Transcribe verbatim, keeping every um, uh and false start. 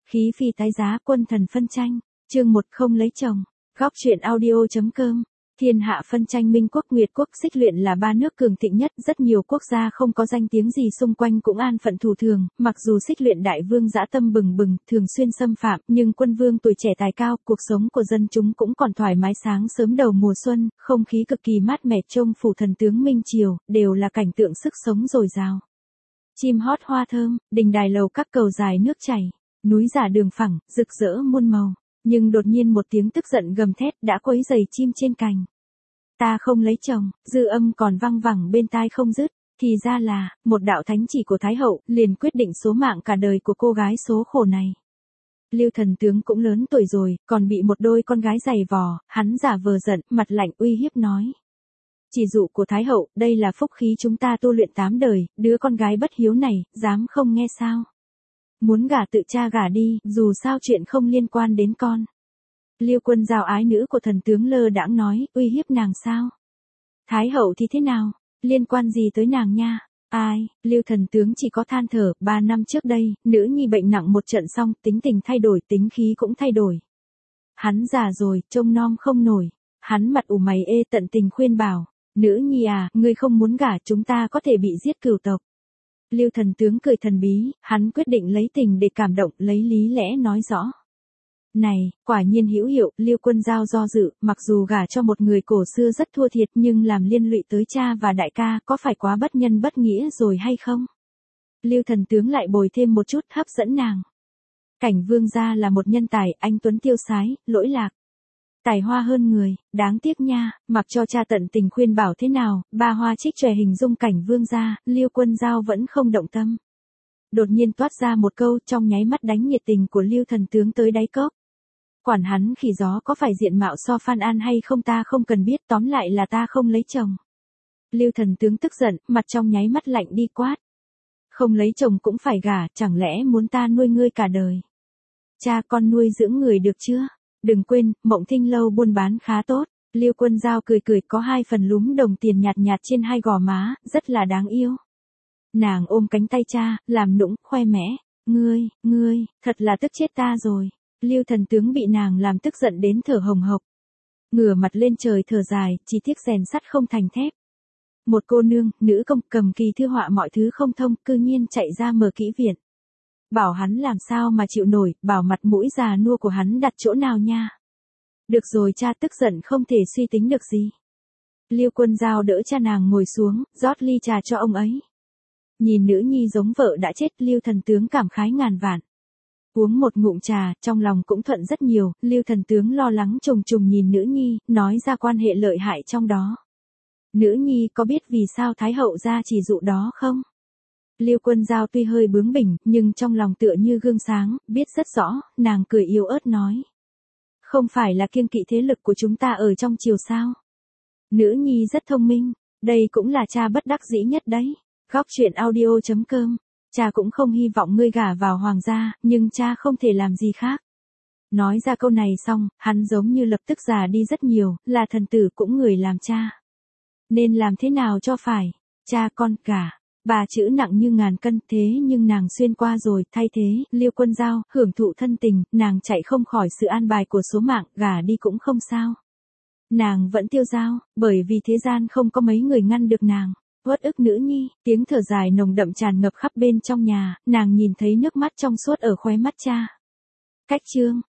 Khí phi tái giá, quân thần phân tranh. Chương một, không lấy chồng. Góc truyện audio.com. Thiên hạ phân tranh, Minh quốc, Nguyệt quốc, Xích luyện là ba nước cường thịnh nhất, rất nhiều quốc gia không có danh tiếng gì xung quanh cũng an phận thủ thường, mặc dù Xích luyện đại vương dã tâm bừng bừng, thường xuyên xâm phạm, nhưng quân vương tuổi trẻ tài cao, cuộc sống của dân chúng cũng còn thoải mái. Sáng sớm đầu mùa xuân, không khí cực kỳ mát mẻ, trông phủ thần tướng Minh triều, đều là cảnh tượng sức sống dồi dào. Chim hót hoa thơm, đình đài lầu các, cầu dài nước chảy, núi giả đường phẳng, rực rỡ muôn màu. Nhưng đột nhiên một tiếng tức giận gầm thét đã quấy rầy chim trên cành. Ta không lấy chồng, dư âm còn văng vẳng bên tai không dứt, thì ra là, một đạo thánh chỉ của Thái hậu, liền quyết định số mạng cả đời của cô gái số khổ này. Lưu thần tướng cũng lớn tuổi rồi, còn bị một đôi con gái giày vò, hắn giả vờ giận, mặt lạnh uy hiếp nói. Chỉ dụ của Thái hậu, đây là phúc khí chúng ta tu luyện tám đời, đứa con gái bất hiếu này, dám không nghe sao? Muốn gả tự cha gả đi, dù sao chuyện không liên quan đến con. Liêu Quân Giao, ái nữ của thần tướng, lơ đãng nói, uy hiếp nàng sao? Thái hậu thì thế nào? Liên quan gì tới nàng nha? Ai? Liêu thần tướng chỉ có than thở, ba năm trước đây, nữ nhi bệnh nặng một trận xong, tính tình thay đổi, tính khí cũng thay đổi. Hắn già rồi, trông non không nổi. Hắn mặt ủ mày ê, tận tình khuyên bảo, nữ nhi à, ngươi không muốn gả, chúng ta có thể bị giết cửu tộc. Liêu thần tướng cười thần bí, hắn quyết định lấy tình để cảm động, lấy lý lẽ nói rõ. Này, quả nhiên hữu hiệu. Liêu Quân Giao do dự, mặc dù gả cho một người cổ xưa rất thua thiệt, nhưng làm liên lụy tới cha và đại ca, có phải quá bất nhân bất nghĩa rồi hay không? Liêu thần tướng lại bồi thêm một chút, hấp dẫn nàng. Cảnh vương gia là một nhân tài, anh tuấn tiêu sái, lỗi lạc. Tài hoa hơn người, đáng tiếc nha, mặc cho cha tận tình khuyên bảo thế nào, ba hoa trích tròe hình dung cảnh vương gia, Liêu Quân Giao vẫn không động tâm. Đột nhiên toát ra một câu, trong nháy mắt đánh nhiệt tình của Liêu thần tướng tới đáy cốc. Quản hắn khỉ gió, có phải diện mạo so Phan An hay không ta không cần biết, tóm lại là ta không lấy chồng. Liêu thần tướng tức giận, mặt trong nháy mắt lạnh đi, quát. Không lấy chồng cũng phải gả, chẳng lẽ muốn ta nuôi ngươi cả đời? Cha con nuôi dưỡng người được chưa? Đừng quên, Mộng Thinh lâu buôn bán khá tốt. Liêu Quân Giao cười cười, có hai phần lúm đồng tiền nhạt nhạt trên hai gò má, rất là đáng yêu. Nàng ôm cánh tay cha, làm nũng, khoe mẽ. Ngươi, ngươi, thật là tức chết ta rồi. Liêu thần tướng bị nàng làm tức giận đến thở hồng hộc. Ngửa mặt lên trời thở dài, chỉ tiếc rèn sắt không thành thép. Một cô nương, nữ công, cầm kỳ thư họa mọi thứ không thông, cư nhiên chạy ra mở kỹ viện. Bảo hắn làm sao mà chịu nổi, bảo mặt mũi già nua của hắn đặt chỗ nào nha. Được rồi, cha tức giận không thể suy tính được gì. Liêu Quân Giao đỡ cha nàng ngồi xuống, rót ly trà cho ông ấy. Nhìn nữ nhi giống vợ đã chết, Liêu thần tướng cảm khái ngàn vạn. Uống một ngụm trà, trong lòng cũng thuận rất nhiều. Liêu thần tướng lo lắng trùng trùng nhìn nữ nhi, nói ra quan hệ lợi hại trong đó. Nữ nhi có biết vì sao Thái hậu ra chỉ dụ đó không? Liêu Quân Giao tuy hơi bướng bỉnh, nhưng trong lòng tựa như gương sáng, biết rất rõ, nàng cười yếu ớt nói. Không phải là kiêng kỵ thế lực của chúng ta ở trong triều sao? Nữ nhi rất thông minh, đây cũng là cha bất đắc dĩ nhất đấy. Góc truyện audio.com. Cha cũng không hy vọng ngươi gả vào hoàng gia, nhưng cha không thể làm gì khác. Nói ra câu này xong, hắn giống như lập tức già đi rất nhiều, là thần tử cũng người làm cha. Nên làm thế nào cho phải? Cha con cả. Bà chữ nặng như ngàn cân, thế nhưng nàng xuyên qua rồi, thay thế, Liêu Quân Giao, hưởng thụ thân tình, nàng chạy không khỏi sự an bài của số mạng, gả đi cũng không sao. Nàng vẫn tiêu dao, bởi vì thế gian không có mấy người ngăn được nàng. Uất ức nữ nhi, tiếng thở dài nồng đậm tràn ngập khắp bên trong nhà, nàng nhìn thấy nước mắt trong suốt ở khóe mắt cha. Cách chương.